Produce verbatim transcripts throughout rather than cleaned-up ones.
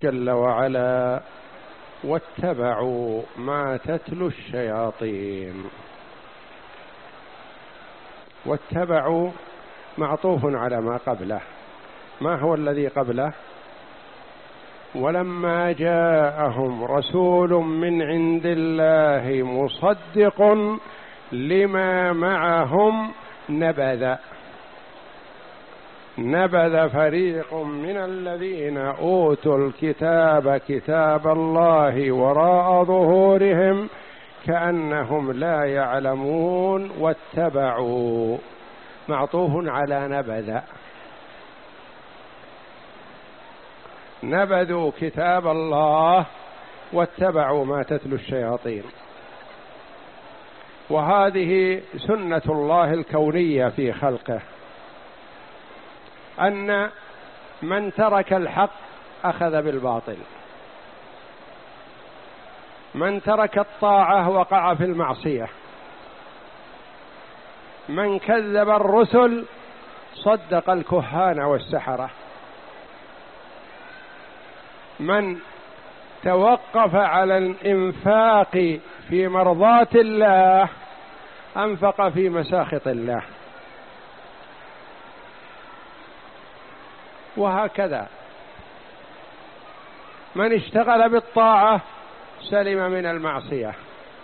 جل وعلا واتبعوا ما تتلو الشياطين. واتبعوا معطوف على ما قبله. ما هو الذي قبله؟ ولما جاءهم رسول من عند الله مصدق لما معهم نبذ نبذ فريق من الذين أوتوا الكتاب كتاب الله وراء ظهورهم كأنهم لا يعلمون واتبعوا معطوف على نبذ. نبذوا كتاب الله واتبعوا ما تتلو الشياطين. وهذه سنة الله الكونية في خلقه، أن من ترك الحق أخذ بالباطل، من ترك الطاعة وقع في المعصية، من كذب الرسل صدق الكهان والسحرة، من توقف على الإنفاق في مرضاة الله أنفق في مساخط الله، وهكذا من اشتغل بالطاعة سلم من المعصية،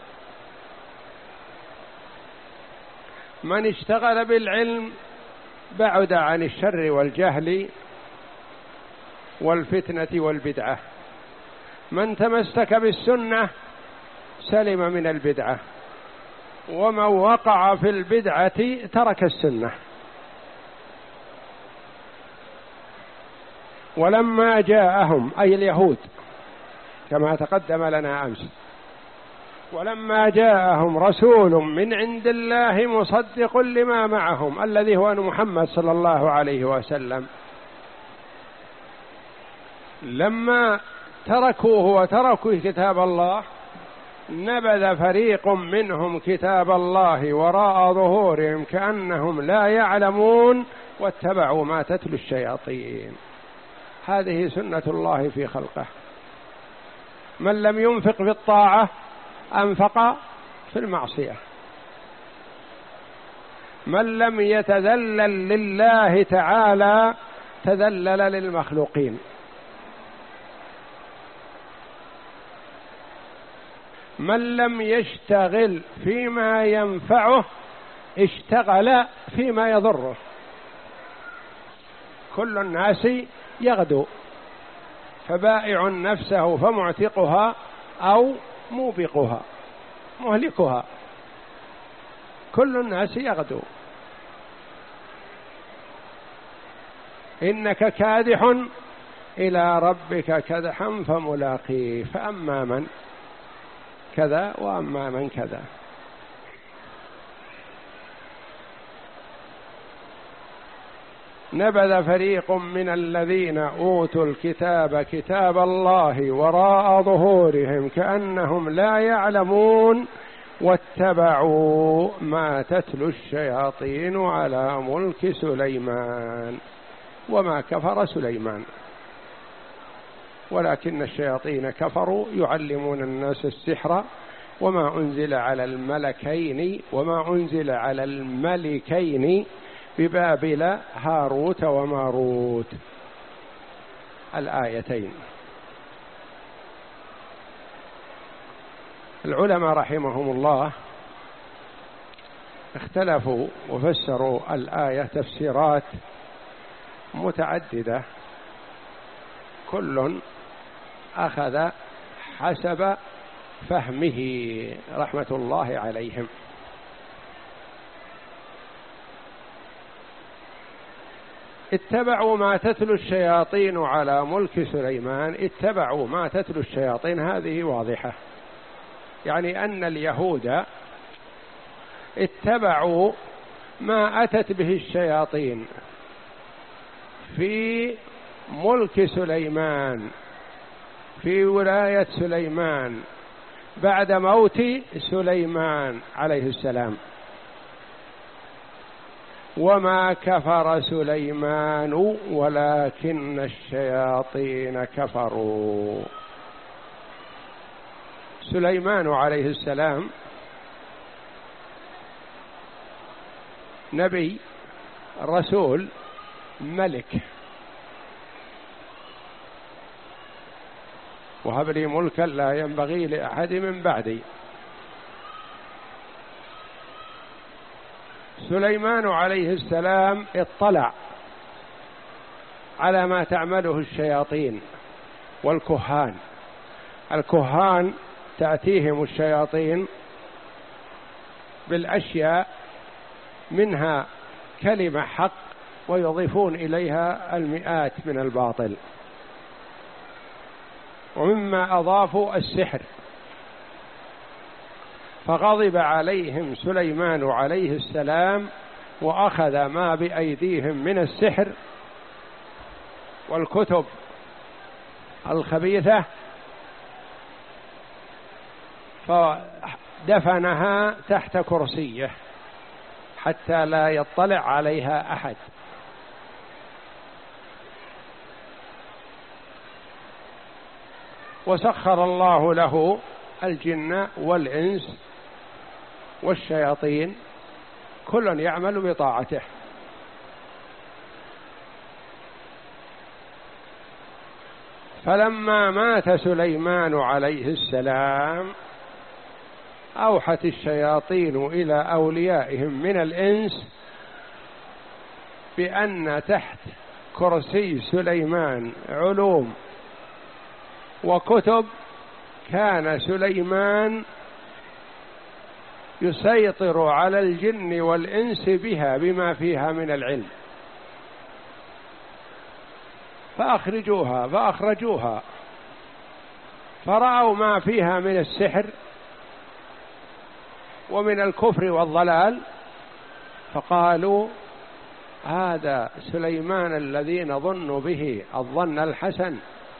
من اشتغل بالعلم بعد عن الشر والجهل والفتنة والبدعة، من تمسك بالسنة سلم من البدعة، ومن وقع في البدعة ترك السنة. ولما جاءهم أي اليهود كما تقدم لنا أمس، ولما جاءهم رسول من عند الله مصدق لما معهم الذي هو محمد صلى الله عليه وسلم، لما تركوه وتركوا كتاب الله نبذ فريق منهم كتاب الله وراء ظهورهم كأنهم لا يعلمون واتبعوا ما تتلو الشياطين. هذه سنة الله في خلقه. من لم ينفق في الطاعة أنفق في المعصية، من لم يتذلل لله تعالى تذلل للمخلوقين، من لم يشتغل فيما ينفعه اشتغل فيما يضره. كل الناس يغدو فبائع نفسه فمعتقها أو موبقها مهلكها. كل الناس يغدو، إنك كادح إلى ربك كدحا فملاقيه، فأما من كذا وأما من كذا. نبذ فريق من الذين أوتوا الكتاب كتاب الله وراء ظهورهم كأنهم لا يعلمون واتبعوا ما تتلو الشياطين على ملك سليمان وما كفر سليمان ولكن الشياطين كفروا يعلمون الناس السحر وما أنزل على الملكين وما أنزل على الملكين ببابل هاروت وماروت. الآيتين. العلماء رحمهم الله اختلفوا وفسروا الآية تفسيرات متعددة، كل أخذ حسب فهمه رحمة الله عليهم. اتبعوا ما تتلو الشياطين على ملك سليمان. اتبعوا ما تتلو الشياطين هذه واضحة، يعني أن اليهود اتبعوا ما أتت به الشياطين في ملك سليمان في ولاية سليمان بعد موت سليمان عليه السلام، وما كفر سليمان ولكن الشياطين كفروا. سليمان عليه السلام نبي، رسول، ملك. وهب لي ملكا لا ينبغي لأحد من بعدي. سليمان عليه السلام اطلع على ما تعمله الشياطين والكهان. الكهان تأتيهم الشياطين بالأشياء منها كلمة حق ويضيفون إليها المئات من الباطل، ومما أضافوا السحر. فغضب عليهم سليمان عليه السلام وأخذ ما بأيديهم من السحر والكتب الخبيثة فدفنها تحت كرسيه حتى لا يطلع عليها أحد. وسخر الله له الجن والإنس والشياطين كل يعمل بطاعته. فلما مات سليمان عليه السلام أوحت الشياطين إلى أوليائهم من الإنس بأن تحت كرسي سليمان علوم وكتب كان سليمان يسيطر على الجن والإنس بها بما فيها من العلم، فأخرجوها فأخرجوها فرأوا ما فيها من السحر ومن الكفر والضلال، فقالوا هذا سليمان الذي نظن به الظن الحسن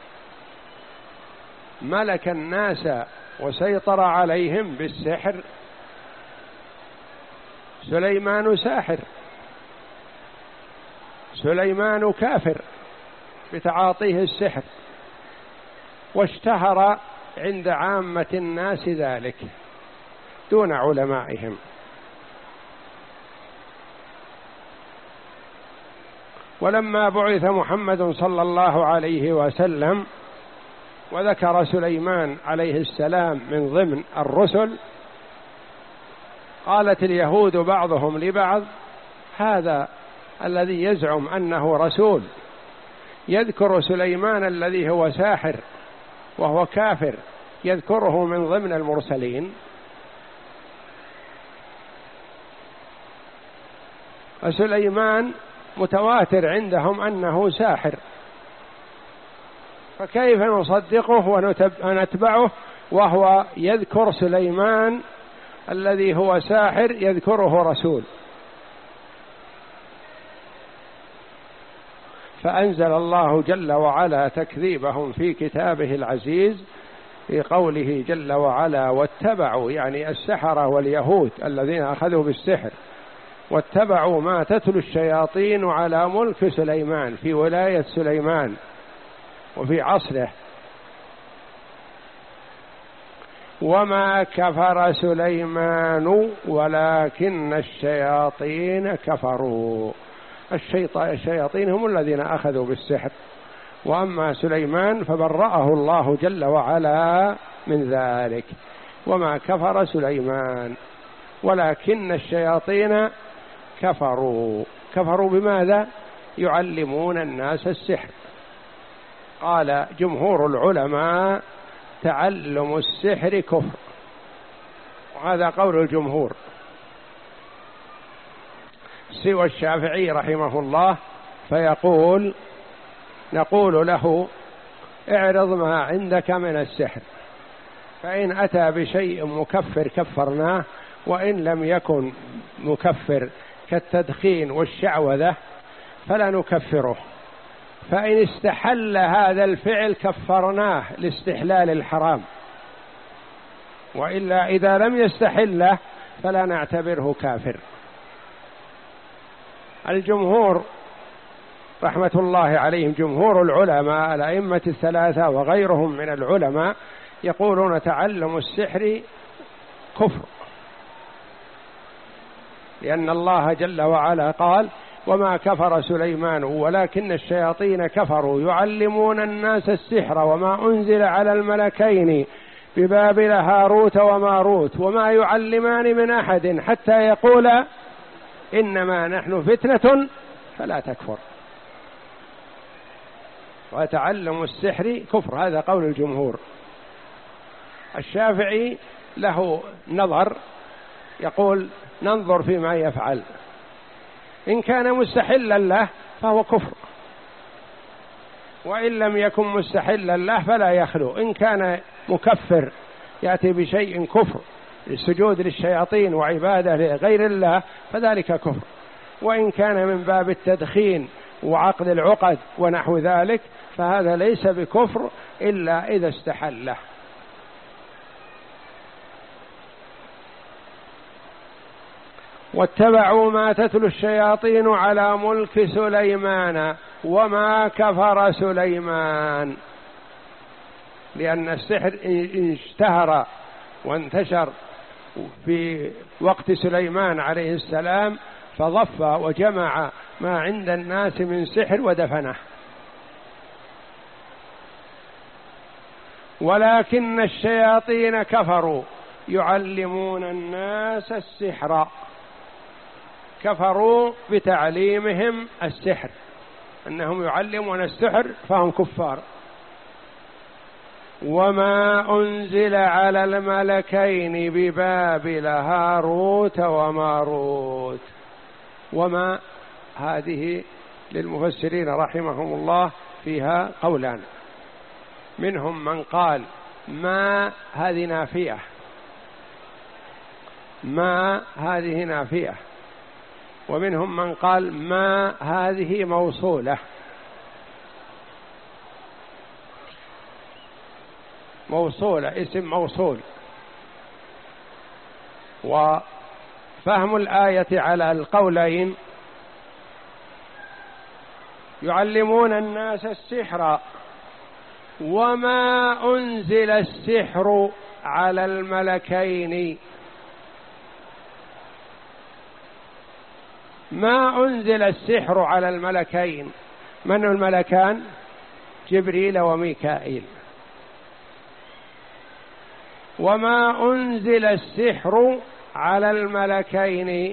ملك الناس وسيطر عليهم بالسحر. سليمان ساحر، سليمان كافر بتعاطيه السحر، واشتهر عند عامة الناس ذلك دون علمائهم. ولما بعث محمد صلى الله عليه وسلم وذكر سليمان عليه السلام من ضمن الرسل، قالت اليهود بعضهم لبعض هذا الذي يزعم أنه رسول يذكر سليمان الذي هو ساحر وهو كافر يذكره من ضمن المرسلين. فسليمان متواتر عندهم أنه ساحر، فكيف نصدقه ونتبعه وهو يذكر سليمان الذي هو ساحر يذكره رسول؟ فأنزل الله جل وعلا تكذيبهم في كتابه العزيز في قوله جل وعلا واتبعوا، يعني السحرة واليهود الذين أخذوا بالسحر، واتبعوا ما تتلو الشياطين على ملك سليمان في ولاية سليمان وفي عصره وما كفر سليمان ولكن الشياطين كفروا. الشياطين هم الذين أخذوا بالسحر، وأما سليمان فبرأه الله جل وعلا من ذلك. وما كفر سليمان ولكن الشياطين كفروا. كفروا بماذا؟ يعلمون الناس السحر. قال جمهور العلماء تعلم السحر كفر، وهذا قول الجمهور، سوى الشافعي رحمه الله فيقول نقول له اعرض ما عندك من السحر، فإن أتى بشيء مكفر كفرناه، وإن لم يكن مكفر كالتدخين والشعوذة فلا نكفره، فإن استحل هذا الفعل كفرناه لاستحلال الحرام، وإلا إذا لم يستحله فلا نعتبره كافر. الجمهور رحمة الله عليهم، جمهور العلماء الأئمة الثلاثة وغيرهم من العلماء، يقولون تعلم السحر كفر، لأن الله جل وعلا قال: وما كفر سليمان ولكن الشياطين كفروا يعلمون الناس السحر وما أنزل على الملكين ببابل هاروت وماروت وما يعلمان من أحد حتى يقولا إنما نحن فتنة فلا تكفر. وتعلم السحر كفر، هذا قول الجمهور. الشافعي له نظر، يقول: ننظر فيما يفعل، إن كان مستحلا له فهو كفر، وإن لم يكن مستحلا له فلا يخلو. إن كان مكفر يأتي بشيء كفر، السجود للشياطين وعبادة لغير الله، فذلك كفر. وإن كان من باب التدخين وعقد العقد ونحو ذلك فهذا ليس بكفر إلا إذا استحله. واتبعوا ما تتلو الشياطين على ملك سليمان وما كفر سليمان، لأن السحر اشتهر وانتشر في وقت سليمان عليه السلام، فضف وجمع ما عند الناس من سحر ودفنه. ولكن الشياطين كفروا يعلمون الناس السحر، كفروا بتعليمهم السحر، أنهم يعلمون السحر فهم كفار. وما أنزل على الملكين ببابل هاروت وماروت. وما هذه للمفسرين رحمهم الله فيها قولان، منهم من قال ما هذه نافية، ما هذه نافية، ومنهم من قال ما هذه موصولة. موصولة، اسم موصول. وفهم الآية على القولين: يعلمون الناس السحر وما أنزل السحر على الملكين. ما أنزل السحر على الملكين، من الملكان؟ جبريل وميكائيل. وما أنزل السحر على الملكين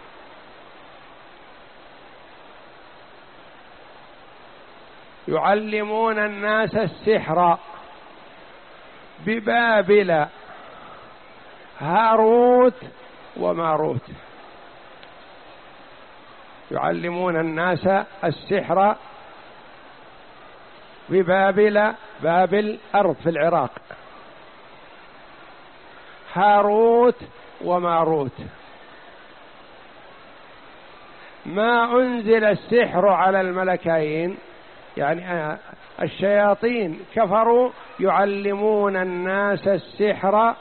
يعلمون الناس السحر ببابل هاروت وماروت. يعلمون الناس السحر ببابل، بابل أرض في العراق، هاروت وماروت. ما أنزل السحر على الملكين يعني الشياطين كفروا يعلمون الناس السحر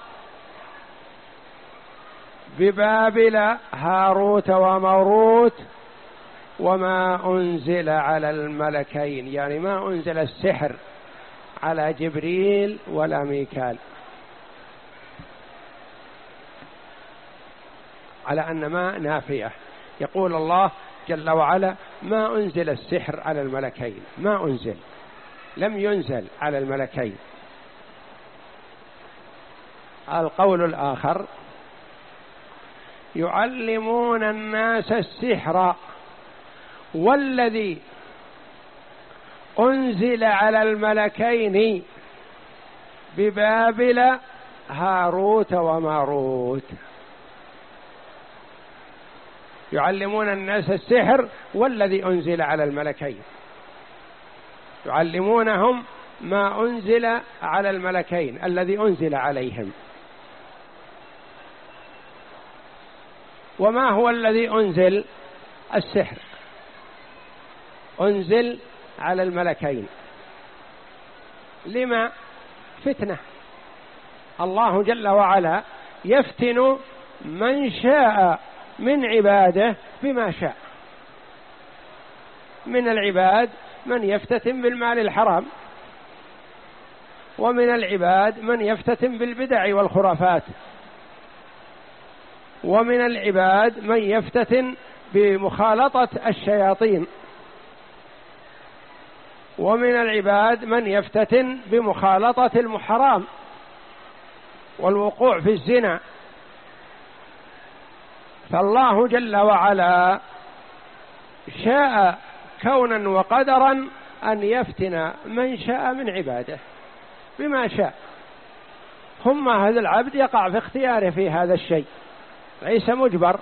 ببابل هاروت وماروت وما أنزل على الملكين، يعني ما أنزل السحر على جبريل ولا ميكال، على أن ما نافية. يقول الله جل وعلا: ما أنزل السحر على الملكين، ما أنزل، لم ينزل على الملكين. القول الآخر: يعلمون الناس السحر، والذي أنزل على الملكين ببابل هاروت وماروت. يعلمون الناس السحر والذي أنزل على الملكين، يعلمونهم ما أنزل على الملكين الذي أنزل عليهم. وما هو الذي أنزل؟ السحر أنزل على الملكين. لما؟ فتنة. الله جل وعلا يفتن من شاء من عباده بما شاء، من العباد من يفتتن بالمال الحرام، ومن العباد من يفتتن بالبدع والخرافات، ومن العباد من يفتتن بمخالطة الشياطين، ومن العباد من يفتتن بمخالطة المحرام والوقوع في الزنا. فالله جل وعلا شاء كونا وقدرا أن يفتن من شاء من عباده بما شاء، ثم هذا العبد يقع في اختياره في هذا الشيء، ليس مجبر.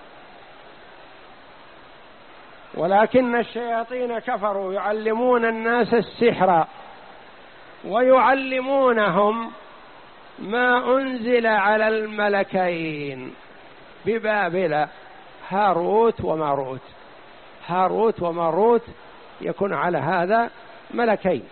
ولكن الشياطين كفروا يعلمون الناس السحر ويعلمونهم ما أنزل على الملكين ببابل هاروت وماروت. هاروت وماروت يكون على هذا ملكين.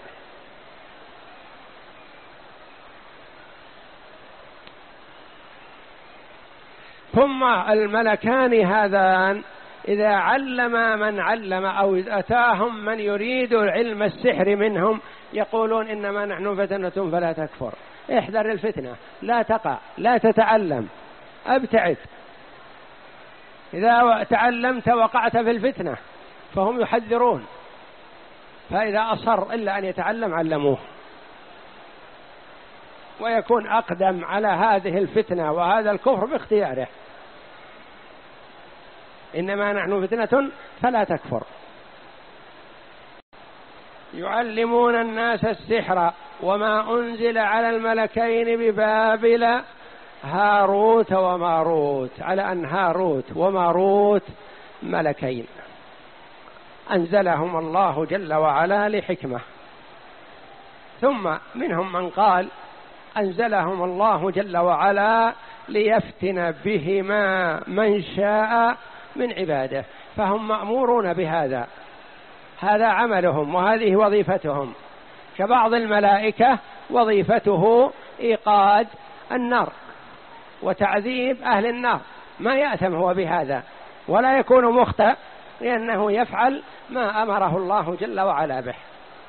ثم الملكان هذان إذا علم من علم أو إذا أتاهم من يريد علم السحر منهم يقولون إنما نحن فتنة فلا تكفر، احذر الفتنة، لا تقع، لا تتعلم، أبتعد، إذا تعلمت وقعت في الفتنة. فهم يحذرون، فإذا أصر إلا أن يتعلم علموه، ويكون أقدم على هذه الفتنة وهذا الكفر باختياره. إنما نحن فتنة فلا تكفر. يعلمون الناس السحر وما أنزل على الملكين ببابل هاروت وماروت، على أن هاروت وماروت ملكين أنزلهم الله جل وعلا لحكمة. ثم منهم من قال أنزلهم الله جل وعلا ليفتن بهما من شاء من عباده، فهم مأمورون بهذا، هذا عملهم وهذه وظيفتهم. كبعض الملائكة وظيفته إيقاد النار وتعذيب أهل النار، ما يأثم هو بهذا ولا يكون مخطئ، لأنه يفعل ما أمره الله جل وعلا به.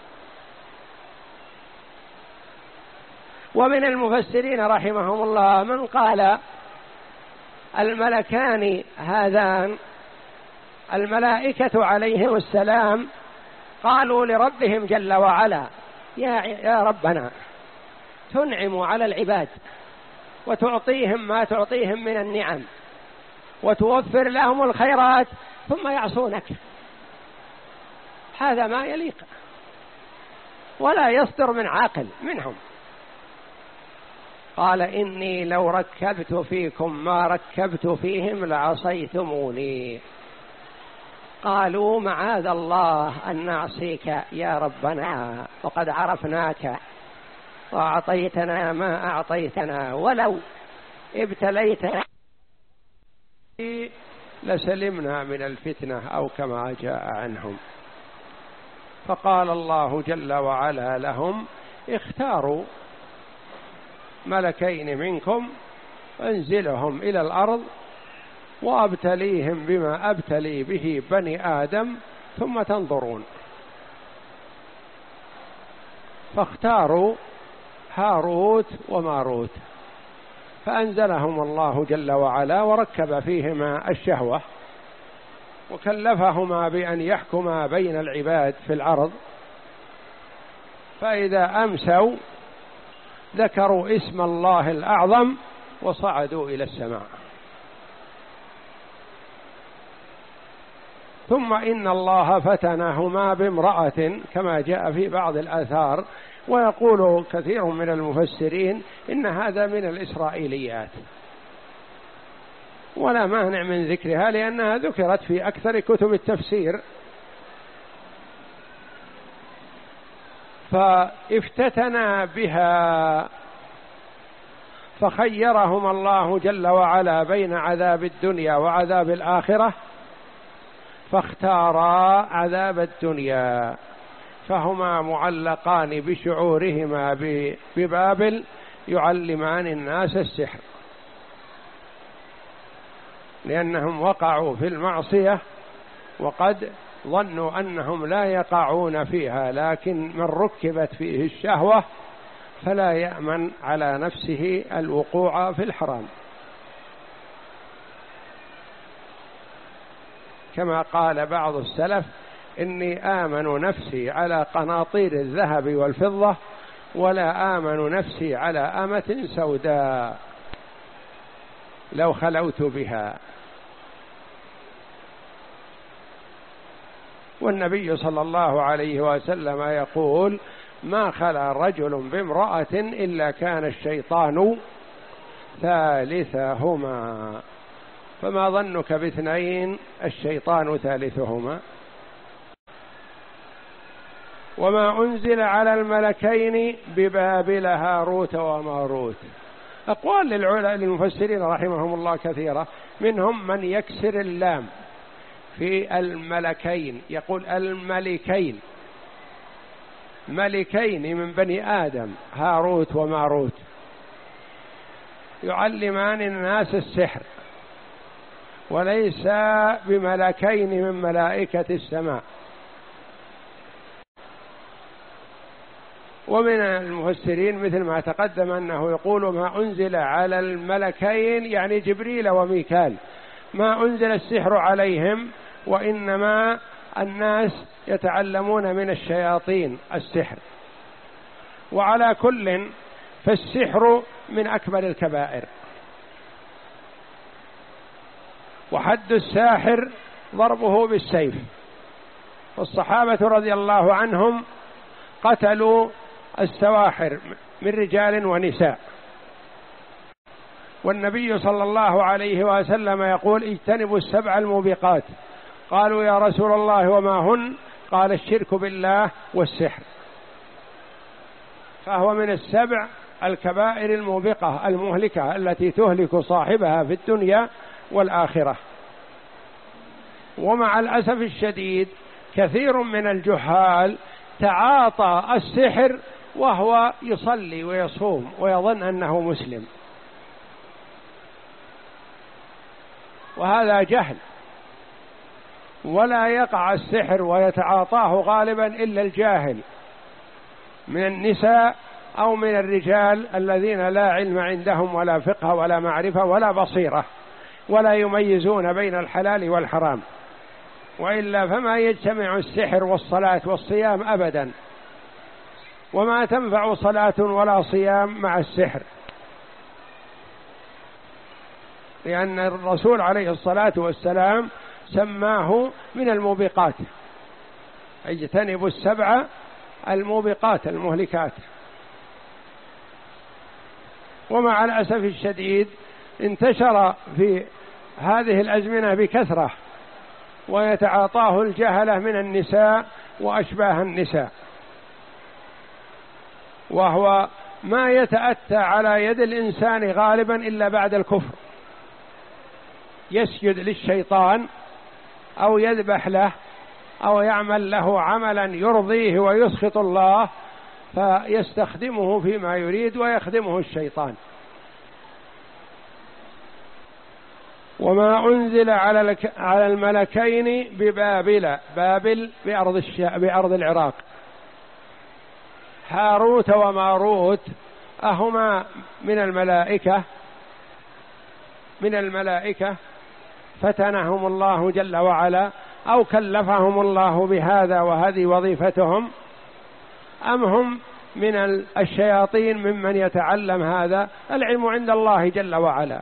ومن المفسرين رحمهم الله من قال الملكان هذان الملائكة عليهم السلام قالوا لربهم جل وعلا يا يا ربنا تنعم على العباد وتعطيهم ما تعطيهم من النعم وتوفر لهم الخيرات ثم يعصونك، هذا ما يليق ولا يصدر من عاقل منهم. قال إني لو ركبت فيكم ما ركبت فيهم لعصيتموني. قالوا معاذ الله أن نعصيك يا ربنا وقد عرفناك وأعطيتنا ما أعطيتنا، ولو ابتليتنا لسلمنا من الفتنة أو كما جاء عنهم. فقال الله جل وعلا لهم اختاروا ملكين منكم انزلهم إلى الأرض وأبتليهم بما أبتلي به بني آدم ثم تنظرون. فاختاروا هاروت وماروت، فأنزلهم الله جل وعلا وركب فيهما الشهوة وكلفهما بأن يحكما بين العباد في الأرض. فإذا أمسوا ذكروا اسم الله الأعظم وصعدوا إلى السماء. ثم إن الله فتنهما بامرأة كما جاء في بعض الآثار، ويقول كثير من المفسرين إن هذا من الإسرائيليات ولا مانع من ذكرها لأنها ذكرت في أكثر كتب التفسير. فافتتنا بها فخيرهم الله جل وعلا بين عذاب الدنيا وعذاب الآخرة، فاختارا عذاب الدنيا، فهما معلقان بشعورهما ببابل يعلمان الناس السحر، لأنهم وقعوا في المعصية وقد ظنوا أنهم لا يقعون فيها، لكن من ركبت فيه الشهوة فلا يأمن على نفسه الوقوع في الحرام، كما قال بعض السلف: إني آمن نفسي على قناطير الذهب والفضة ولا آمن نفسي على أمة سوداء لو خلوت بها. والنبي صلى الله عليه وسلم يقول: ما خلا رجل بامرأة إلا كان الشيطان ثالثهما. فما ظنك باثنين الشيطان ثالثهما؟ وما أنزل على الملكين ببابل هاروت وماروت. أقوال للعلماء المفسرين رحمهم الله كثيرة، منهم من يكسر اللام في الملكين، يقول الملكين، ملكين من بني آدم، هاروت وماروت، يعلمان الناس السحر، وليس بملكين من ملائكة السماء. ومن المفسرين مثل ما تقدم أنه يقول: ما أنزل على الملكين يعني جبريل وميكال، ما أنزل السحر عليهم، وإنما الناس يتعلمون من الشياطين السحر. وعلى كل فالسحر من أكبر الكبائر، وحد الساحر ضربه بالسيف. والصحابة رضي الله عنهم قتلوا السواحر من رجال ونساء، والنبي صلى الله عليه وسلم يقول: اجتنبوا السبع الموبقات. قالوا: يا رسول الله وما هن؟ قال: الشرك بالله والسحر. فهو من السبع الكبائر الموبقة المهلكة التي تهلك صاحبها في الدنيا والآخرة. ومع الأسف الشديد كثير من الجهال تعاطى السحر وهو يصلي ويصوم ويظن أنه مسلم، وهذا جهل. ولا يقع السحر ويتعاطاه غالبا إلا الجاهل من النساء أو من الرجال الذين لا علم عندهم ولا فقه ولا معرفة ولا بصيرة، ولا يميزون بين الحلال والحرام. وإلا فما يجتمع السحر والصلاة والصيام أبدا، وما تنفع صلاة ولا صيام مع السحر، لأن الرسول عليه الصلاة والسلام سماه من الموبقات: اجتنبوا السبع الموبقات المهلكات. ومع الأسف الشديد انتشر في هذه الأزمنة بكثرة، ويتعاطاه الجهلة من النساء وأشباه النساء، وهو ما يتأتى على يد الإنسان غالبا إلا بعد الكفر، يسجد للشيطان أو يذبح له أو يعمل له عملا يرضيه ويسخط الله، فيستخدمه فيما يريد ويخدمه الشيطان. وما أنزل على على الملكين ببابل، بابل بأرض الش... بأرض العراق، هاروت وماروت أهما من الملائكة من الملائكة فتنهم الله جل وعلا، أو كلفهم الله بهذا وهذه وظيفتهم، أم هم من الشياطين ممن يتعلم هذا؟ العلم عند الله جل وعلا.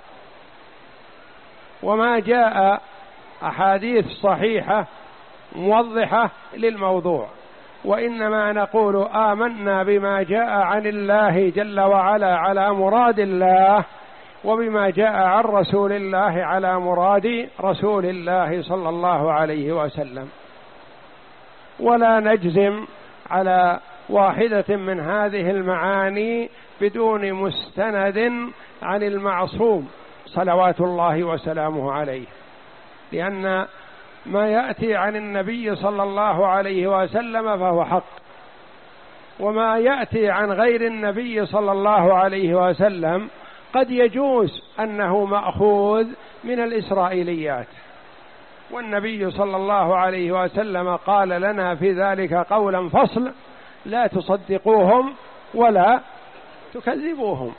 وما جاء أحاديث صحيحة موضحة للموضوع، وإنما نقول آمنا بما جاء عن الله جل وعلا على مراد الله، وبما جاء عن رسول الله على مراد رسول الله صلى الله عليه وسلم، ولا نجزم على واحدة من هذه المعاني بدون مستند عن المعصوم صلوات الله وسلامه عليه، لأن ما يأتي عن النبي صلى الله عليه وسلم فهو حق، وما يأتي عن غير النبي صلى الله عليه وسلم قد يجوز أنه مأخوذ من الإسرائيليات، والنبي صلى الله عليه وسلم قال لنا في ذلك قولا فصل: لا تصدقوهم ولا تكذبوهم.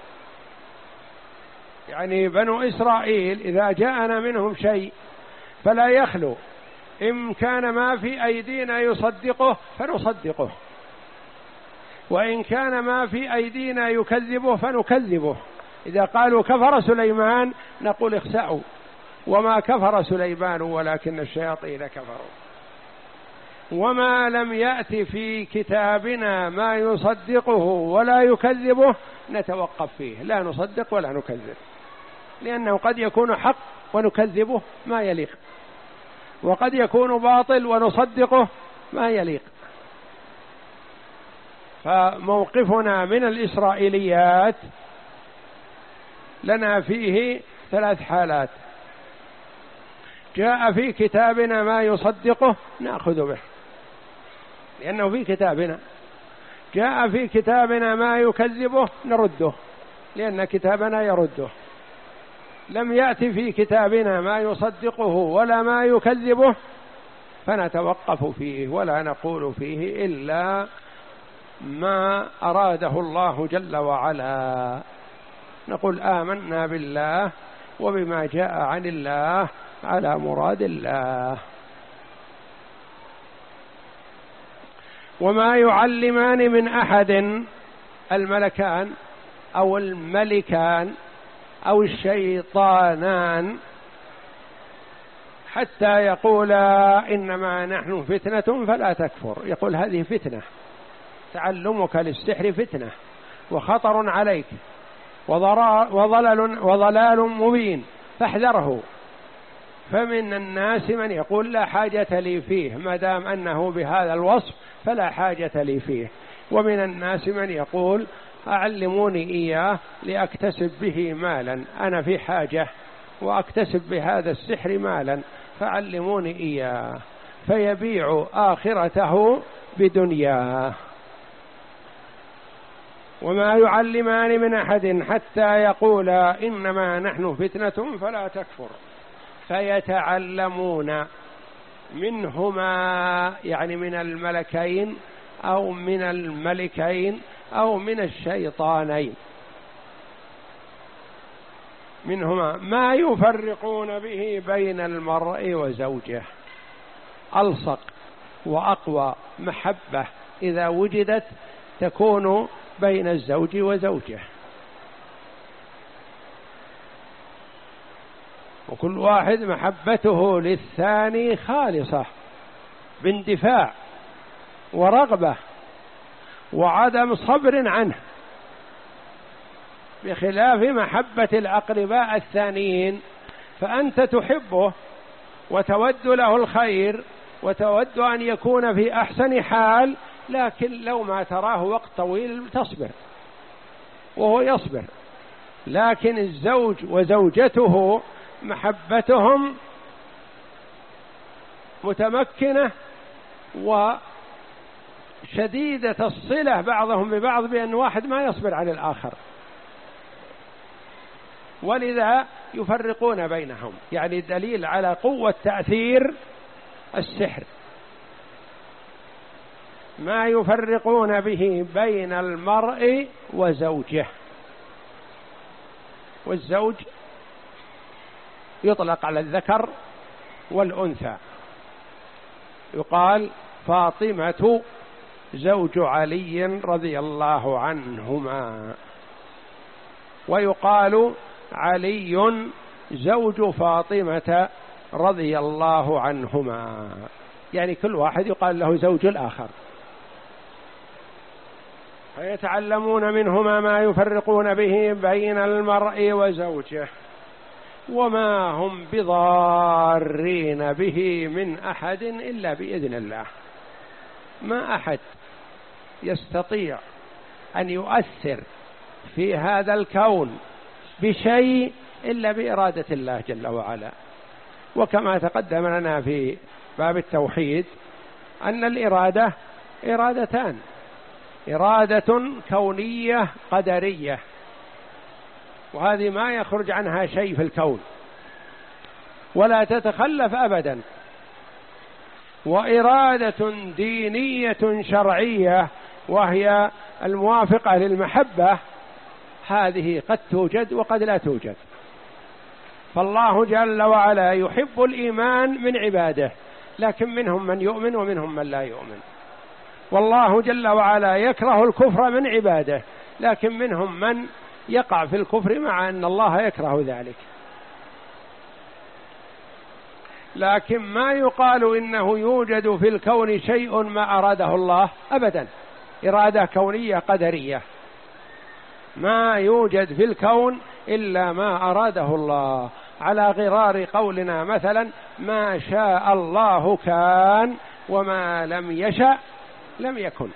يعني بنو إسرائيل إذا جاءنا منهم شيء فلا يخلو إن كان ما في أيدينا يصدقه فنصدقه، وإن كان ما في أيدينا يكذبه فنكذبه. إذا قالوا كفر سليمان نقول اخسأوا، وما كفر سليمان ولكن الشياطين كفروا. وما لم يأت في كتابنا ما يصدقه ولا يكذبه نتوقف فيه، لا نصدق ولا نكذب، لأنه قد يكون حق ونكذبه ما يليق، وقد يكون باطل ونصدقه ما يليق. فموقفنا من الإسرائيليات لنا فيه ثلاث حالات: جاء في كتابنا ما يصدقه نأخذ به لأنه في كتابنا، جاء في كتابنا ما يكذبه نرده لأن كتابنا يرده، لم يأتي في كتابنا ما يصدقه ولا ما يكذبه فنتوقف فيه ولا نقول فيه إلا ما أراده الله جل وعلا. نقول آمنا بالله وبما جاء عن الله على مراد الله. وما يعلمان من أحد، الملكان أو الملكان أو الشيطانان، حتى يقولا إنما نحن فتنة فلا تكفر. يقول هذه فتنة، تعلمك للسحر فتنة وخطر عليك وضلال, وضلال مبين فاحذره. فمن الناس من يقول لا حاجة لي فيه، ما دام أنه بهذا الوصف فلا حاجة لي فيه. ومن الناس من يقول أعلموني إياه لأكتسب به مالا، أنا في حاجة وأكتسب بهذا السحر مالا فعلموني إياه، فيبيع آخرته بدنياه. وما يعلمان من أحد حتى يقولا إنما نحن فتنة فلا تكفر، فيتعلمون منهما، يعني من الملكين أو من الملكين أو من الشيطانين، منهما ما يفرقون به بين المرء وزوجه. ألصق وأقوى محبة إذا وجدت تكون بين الزوج وزوجه، وكل واحد محبته للثاني خالصة باندفاع ورغبة وعدم صبر عنه، بخلاف محبة الأقرباء الثانيين، فأنت تحبه وتود له الخير وتود أن يكون في أحسن حال، لكن لو ما تراه وقت طويل تصبر وهو يصبر. لكن الزوج وزوجته محبتهم متمكنة وشديدة الصلة بعضهم ببعض، بأن واحد ما يصبر على الآخر، ولذا يفرقون بينهم. يعني دليل على قوة تأثير السحر، ما يفرقون به بين المرء وزوجه. والزوج يطلق على الذكر والأنثى، يقال فاطمة زوج علي رضي الله عنهما، ويقال علي زوج فاطمة رضي الله عنهما، يعني كل واحد يقال له زوج الآخر. فيتعلمون منهما ما يفرقون به بين المرء وزوجه، وما هم بضارين به من أحد إلا بإذن الله. ما أحد يستطيع أن يؤثر في هذا الكون بشيء إلا بإرادة الله جل وعلا. وكما تقدم لنا في باب التوحيد أن الإرادة إرادتان: إرادة كونية قدرية، وهذه ما يخرج عنها شيء في الكون ولا تتخلف أبدا، وإرادة دينية شرعية وهي الموافقة للمحبة، هذه قد توجد وقد لا توجد. فالله جل وعلا يحب الإيمان من عباده، لكن منهم من يؤمن ومنهم من لا يؤمن. والله جل وعلا يكره الكفر من عباده، لكن منهم من يقع في الكفر مع أن الله يكره ذلك. لكن ما يقال إنه يوجد في الكون شيء ما أراده الله أبدا، إرادة كونية قدرية، ما يوجد في الكون إلا ما أراده الله، على غرار قولنا مثلا ما شاء الله كان وما لم يشأ لم يكن.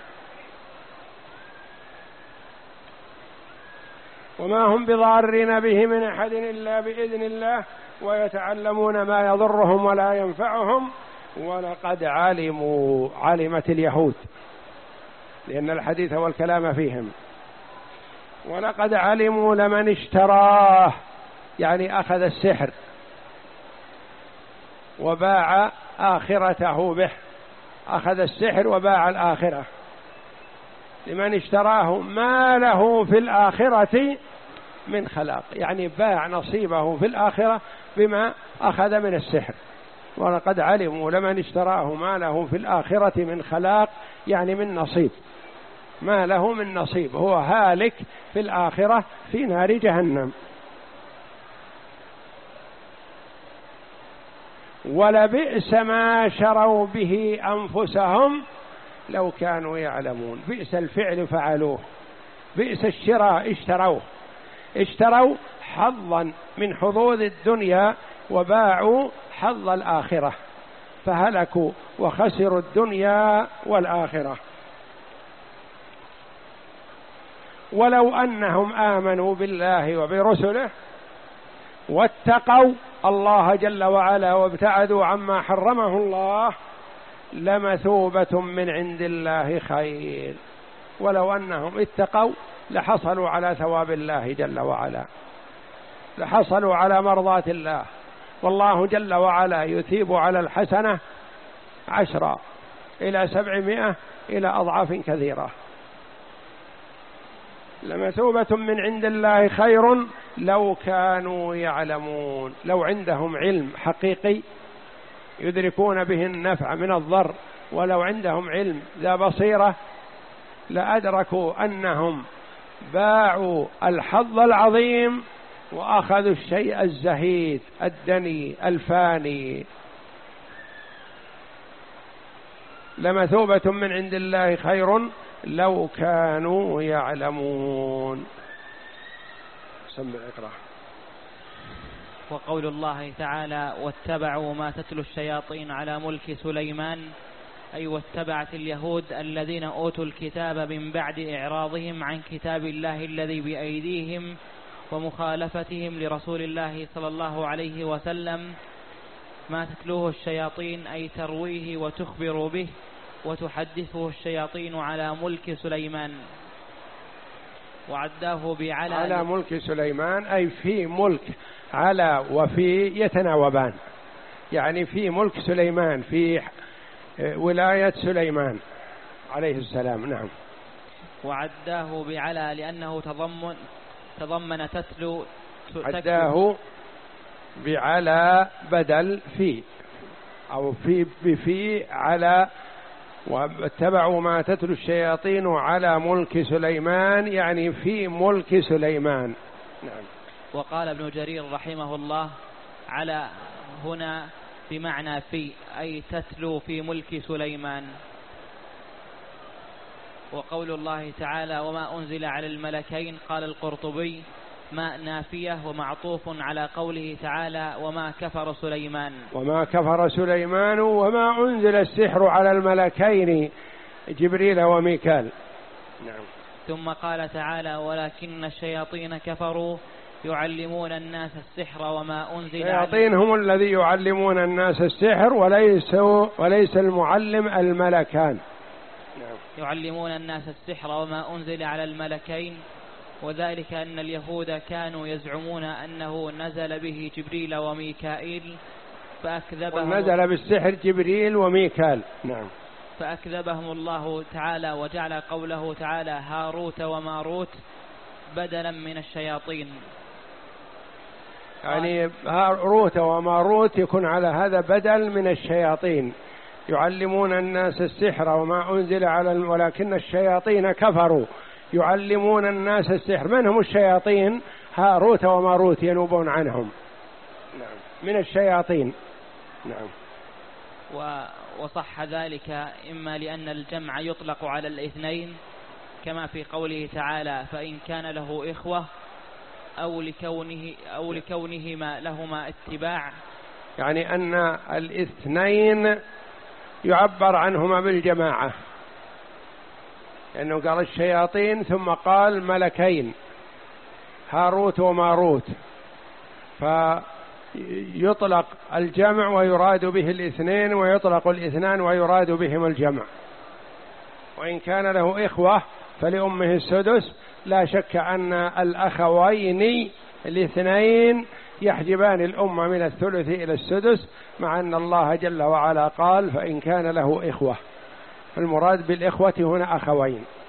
وما هم بضارين به من أحد إلا بإذن الله ويتعلمون ما يضرهم ولا ينفعهم ولقد علموا، علمت اليهود لأن الحديث والكلام فيهم، ولقد علموا لمن اشتراه يعني أخذ السحر وباع آخرته به، أخذ السحر وباع الآخرة، لمن اشتراه ما له في الآخرة من خلاق، يعني باع نصيبه في الآخرة بما أخذ من السحر. ولقد علموا لمن اشتراه ما له في الآخرة من خلاق، يعني من نصيب، ما له من نصيب، هو هالك في الآخرة في نار جهنم. ولبئس ما شروا به أنفسهم لو كانوا يعلمون. بئس الفعل فعلوه، بئس الشراء اشتروه، اشتروا حظا من حظوظ الدنيا وباعوا حظ الآخرة، فهلكوا وخسروا الدنيا والآخرة. ولو أنهم آمنوا بالله وبرسله واتقوا الله جل وعلا وابتعدوا عما حرمه الله لمثوبة من عند الله خير. ولو أنهم اتقوا لحصلوا على ثواب الله جل وعلا، لحصلوا على مرضاة الله، والله جل وعلا يثيب على الحسنة عشرة إلى سبعمائة إلى أضعاف كثيرة. لمثوبة من عند الله خير لو كانوا يعلمون، لو عندهم علم حقيقي يدركون به النفع من الضر، ولو عندهم علم ذا بصيرة لأدركوا أنهم باعوا الحظ العظيم وأخذوا الشيء الزهيد الدني الفاني. لمثوبة من عند الله خير لو كانوا يعلمون. سمع اقرأ. وقول الله تعالى واتبعوا ما تتلو الشياطين على ملك سليمان، أي واتبعت اليهود الذين أوتوا الكتاب من بعد إعراضهم عن كتاب الله الذي بأيديهم ومخالفتهم لرسول الله صلى الله عليه وسلم ما تتلوه الشياطين، أي ترويه وتخبر به وتحدثه الشياطين على ملك سليمان. وعداه بعلى على ملك سليمان أي في ملك، على وفي يتناوبان، يعني في ملك سليمان، في ولاية سليمان عليه السلام. نعم. وعداه بعلى لأنه تضمن تضمن تتلو. عداه بعلى بدل في، أو في بفي على. واتبعوا ما تتلو الشياطين على ملك سليمان يعني في ملك سليمان. نعم. وقال ابن جرير رحمه الله على هنا بمعنى في، أي تتلو في ملك سليمان. وقول الله تعالى وما أنزل على الملكين، قال القرطبي ما نافية ومعطوف على قوله تعالى وما كفر سليمان. وما كفر سليمان وما أنزل السحر على الملكين جبريل وميكال. نعم. ثم قال تعالى ولكن الشياطين كفروا يعلمون الناس السحر وما أنزل. الشياطين هم الذي يعلمون الناس السحر وليس وليس المعلم الملكان. نعم. يعلمون الناس السحر وما أنزل على الملكين، وذلك أن اليهود كانوا يزعمون أنه نزل به جبريل وميكائيل فأكذبهم ونزل بالسحر جبريل وميكال. نعم. فأكذبهم الله تعالى وجعل قوله تعالى هاروت وماروت بدلا من الشياطين. يعني هاروت وماروت يكون على هذا بدل من الشياطين، يعلمون الناس السحر وما أنزل على ولكن الشياطين كفروا يعلمون الناس السحر. من هم الشياطين؟ هاروت وماروت ينوبون عنهم. نعم. من الشياطين. نعم. وصح ذلك إما لأن الجمع يطلق على الاثنين كما في قوله تعالى فإن كان له إخوة أو لكونه أو لكونهما لهما اتباع، يعني أن الاثنين يعبر عنهما بالجماعة، لأنه قال الشياطين ثم قال ملكين هاروت وماروت، فيطلق الجمع ويراد به الاثنين، ويطلق الاثنان ويراد بهم الجمع. وإن كان له إخوة فلأمه السدس، لا شك أن الأخوين الاثنين يحجبان الأمة من الثلث إلى السدس، مع أن الله جل وعلا قال فإن كان له إخوة، المراد بالإخوة هنا أخوين.